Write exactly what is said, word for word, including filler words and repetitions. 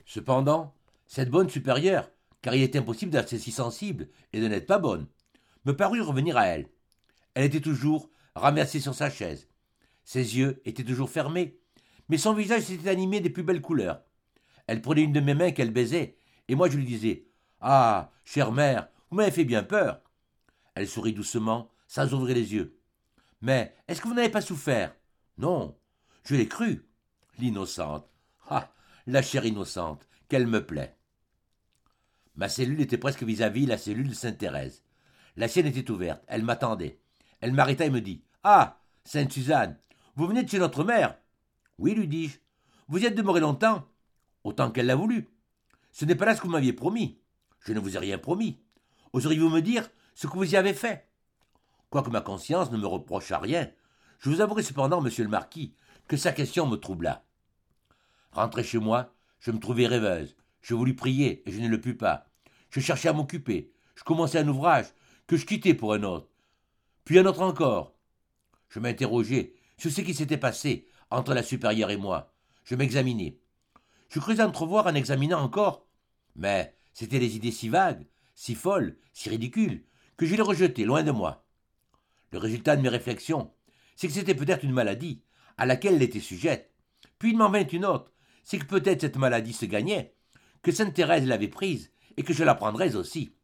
Cependant, cette bonne supérieure, car il est impossible d'être si sensible et de n'être pas bonne, me parut revenir à elle. Elle était toujours ramassée sur sa chaise. Ses yeux étaient toujours fermés, mais son visage s'était animé des plus belles couleurs. Elle prenait une de mes mains qu'elle baisait, et moi je lui disais « Ah, chère mère, vous m'avez fait bien peur !» Elle sourit doucement, sans ouvrir les yeux. « Mais est-ce que vous n'avez pas souffert ?»« Non, je l'ai cru. » L'innocente. Ah, la chère innocente, qu'elle me plaît. Ma cellule était presque vis-à-vis la cellule de Sainte-Thérèse. La sienne était ouverte, elle m'attendait. Elle m'arrêta et me dit « Ah, Sainte-Suzanne, vous venez de chez notre mère ?»« Oui, lui dis-je. Vous y êtes demeuré longtemps ?»« Autant qu'elle l'a voulu. Ce n'est pas là ce que vous m'aviez promis. Je ne vous ai rien promis. Oseriez-vous me dire ce que vous y avez fait ?» Quoique ma conscience ne me reprochât rien, je vous avouerai cependant, monsieur le marquis, que sa question me troubla. Rentré chez moi, je me trouvai rêveuse. Je voulus prier, et je ne le pus pas. Je cherchais à m'occuper. Je commençai un ouvrage que je quittai pour un autre. Puis un autre encore. Je m'interrogeai sur ce qui s'était passé entre la supérieure et moi. Je m'examinai. Je crus entrevoir en examinant encore. Mais c'étaient des idées si vagues, si folles, si ridicules, que je les rejetai loin de moi. Le résultat de mes réflexions, c'est que c'était peut-être une maladie à laquelle elle était sujette. Puis il m'en vint une autre, c'est que peut-être cette maladie se gagnait, que Sainte Thérèse l'avait prise et que je la prendrais aussi.